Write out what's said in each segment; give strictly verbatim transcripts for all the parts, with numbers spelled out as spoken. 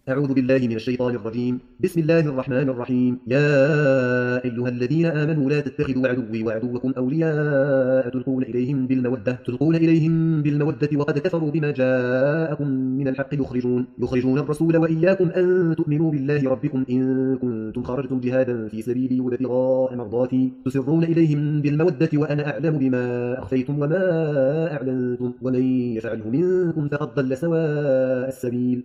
أعوذ بالله من الشيطان الرجيم. بسم الله الرحمن الرحيم. يا أيها الذين آمنوا لا تتخذوا عدوي وعدوكم أولياء تلقون إليهم بالمودة تلقون إليهم بالمودة وقد كفروا بما جاءكم من الحق يخرجون يخرجون الرسول وإياكم أن تؤمنوا بالله ربكم إن كنتم خرجتم جهادا في سبيلي وابتغاء مرضاتي تسرون إليهم بالمودة وأنا أعلم بما أخفيتم وما أعلنتم ومن يفعله منكم فقد ضل سواء السبيل.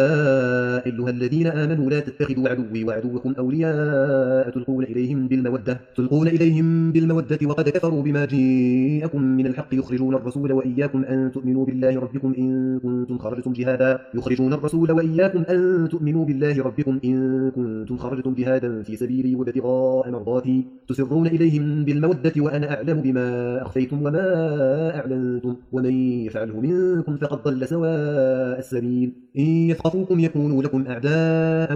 يا أيها الذين آمنوا لا تتخذوا عدوي وعدوكم أولياء تلقون إليهم بالمودة تلقون إليهم بالمودة وقد كفروا بما جاءكم من الحق يخرجون الرسول وإياكم أن تؤمنوا بالله ربكم إن كنتم خرجتم جهادا يخرجون الرسول وإياكم أن تؤمنوا بالله ربكم إن كنتم خرجتم جهادا في سبيلي وابتغاء مرضاتي تسرون إليهم بالمودة وأنا أعلم بما أخفيتم وما أعلنتم ومن يفعله منكم فقد ضل سواء السبيل. إن يثقفوكم يكونوا لكم أعداء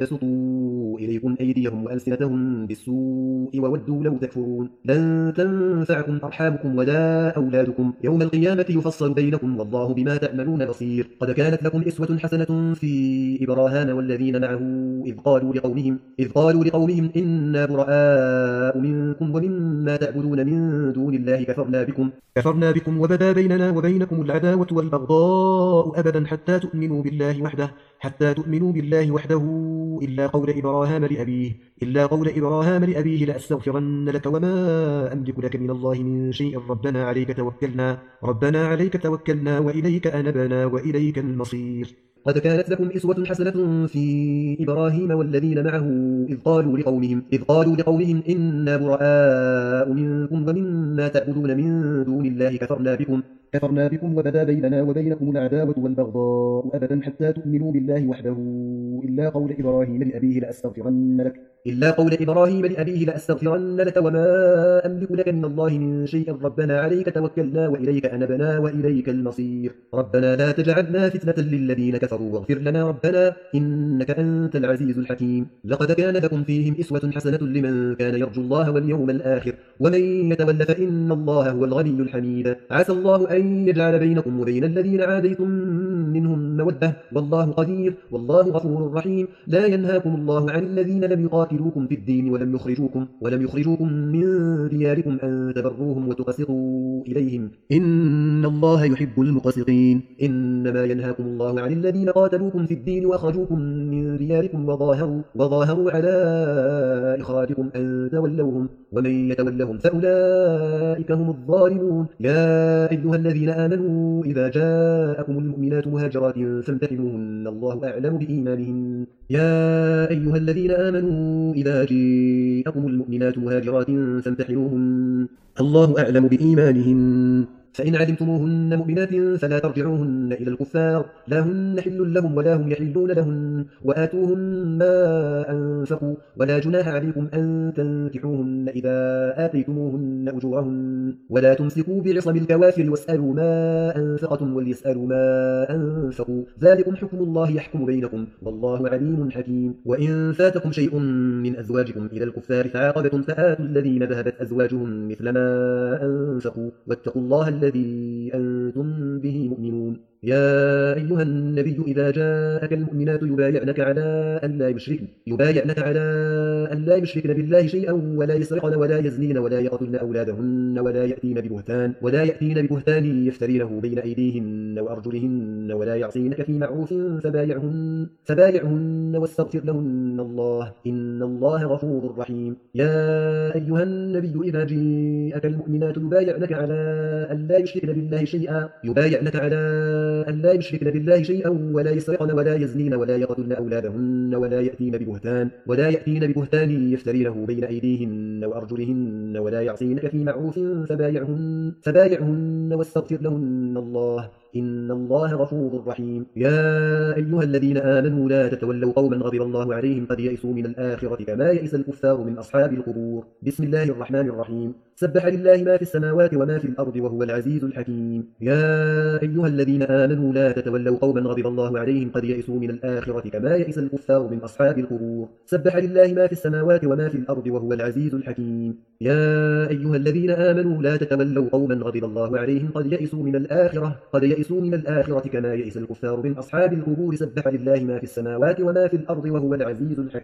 ويبسطوا إليكم أيديهم وألسنتهم بالسوء وودوا لو تكفرون. لن تنفعكم أرحامكم ولا أولادكم يوم القيامة يفصل بينكم والله بما تعملون بصير. قد كانت لكم أسوة حسنة في إبراهام والذين معه إذ قالوا لقومهم إذ قالوا لقومهم إنا براء منكم ومما تعبدون من دون الله كفرنا بكم كفرنا بكم وبدا بيننا وبينكم العداوة والبغضاء أبدا حتى تؤمنوا بالله وحده حتى تؤمنوا بالله وحده إلا قول إبراهام لأبيه إلا قول إبراهام لأبيه لأستغفرن لك وما أملك لك من الله من شيء ربنا عليك توكلنا ربنا عليك توكلنا وإليك أنبنا وإليك المصير. قد كانت لكم أسوة حسنة في إبراهيم والذين معه إذ قالوا لقومهم إذ قالوا لقومهم إنا براء منكم ومما تعبدون من دون الله كفرنا بكم كفرنا بكم وبدا بيننا وبينكم العداوة والبغضاء أبدا حتى تؤمنوا بالله وحده إلا قول إبراهيم لأبيه لأستغفرن لك إلا قول إبراهيم لأبيه لأستغفرن لك وما أملك لك من الله من شيء ربنا عليك توكلنا وإليك أنبنا وإليك المصير. ربنا لا تجعلنا فتنة للذين كفروا واغفر لنا ربنا إنك أنت العزيز الحكيم. لقد كان لكم فيهم أسوة حسنة لمن كان يرجو الله واليوم الآخر ومن يتول فإن الله هو الغني الحميد. عسى الله أن يجعل بينكم وبين الذين عاديتم منهم مودة والله قدير والله غفور رحيم. لا ينهاكم الله عن الذين لم يقاتلوكم في الدين ولم يخرجوكم ولم يخرجوكم من دياركم أن تبروهم وتقسطوا إليهم إن الله يحب المقسطين. إنما ينهاكم الله عن الذين قاتلوكم في الدين وأخرجوكم من دياركم وظاهروا وظاهروا على إخراجكم أن تولوهم ومن يتولهم فأولئك هم الظالمون. يا أيها الذين آمنوا إذا جاءكم المؤمنات مهاجرات فامتحنوهن الله أعلم بإيمانهن يا أيها الذين آمنوا إذا جاءكم المؤمنات مهاجرات فامتحنوهن الله أعلم بإيمانهن فإن علمتموهن مؤمنات فلا ترجعوهن إلى الكفار لا هن حل لهم ولا هم يحلون لهن وآتوهم ما أنفقوا ولا جناح عليكم أن تنكحوهن إذا آتيتموهن أجورهن ولا تمسكوا بعصم الكوافر واسألوا ما أنفقتم وليسألوا ما أنفقوا ذلكم حكم الله يحكم بينكم والله عليم حكيم. وإن فاتكم شيء من أزواجكم إلى الكفار فعاقبتم فآتوا الذين ذهبت أزواجهم مثل ما أنفقوا واتقوا الله الذي أنتم به مؤمنون. يا أيها النبي إذا جاءك المؤمنات يبايعنك على أن لا يشركن يبايعنك على أن لا يشركن بالله شيئا ولا يسرقن ولا يزنين ولا يقتلن أولادهن ولا يأتين ببهتان ولا يأتين ببهتان يفترينه بين أيديهن وأرجلهن ولا يعصينك في معروف فبايعهن فبايعهن واستغفر لهن الله إن الله غفور رحيم. يا أيها النبي إذا جاءك المؤمنات يبايعنك على أن لا يشركن بالله شيئا يبايعنك على أن لا يشركن بالله شيئا ولا يسرقن ولا يزنين ولا يقتلن أولادهن ولا يأتين ببهتان ولا يأتين ببهتان يفترينه بين أيديهن وأرجلهن ولا يعصينك في معروف فبايعهن فبايعهن واستغفر لهن الله إن الله غفور رحيم. يا أيها الذين آمنوا لا تتولوا قوما غضب الله عليهم قد يئسوا من الآخرة كما يئس الكفار من أصحاب القبور. بسم الله الرحمن الرحيم. سبح لله ما في السماوات وما في الأرض وهو العزيز الحكيم. يا أيها الذين آمنوا لا تتولوا قوما غضب الله عليهم قد يئسوا من الآخرة كما يئس الكفار من أصحاب القبور. سبح لله ما في السماوات وما في الأرض وهو العزيز الحكيم. يا أيها الذين آمنوا لا تتولوا قوما غضب الله عليهم قد يئسوا من الآخرة قد يئسوا من الآخرة كما يئس الكفار من أصحاب القبور. سبح لله ما في السماوات وما في الأرض وهو العزيز الحكيم.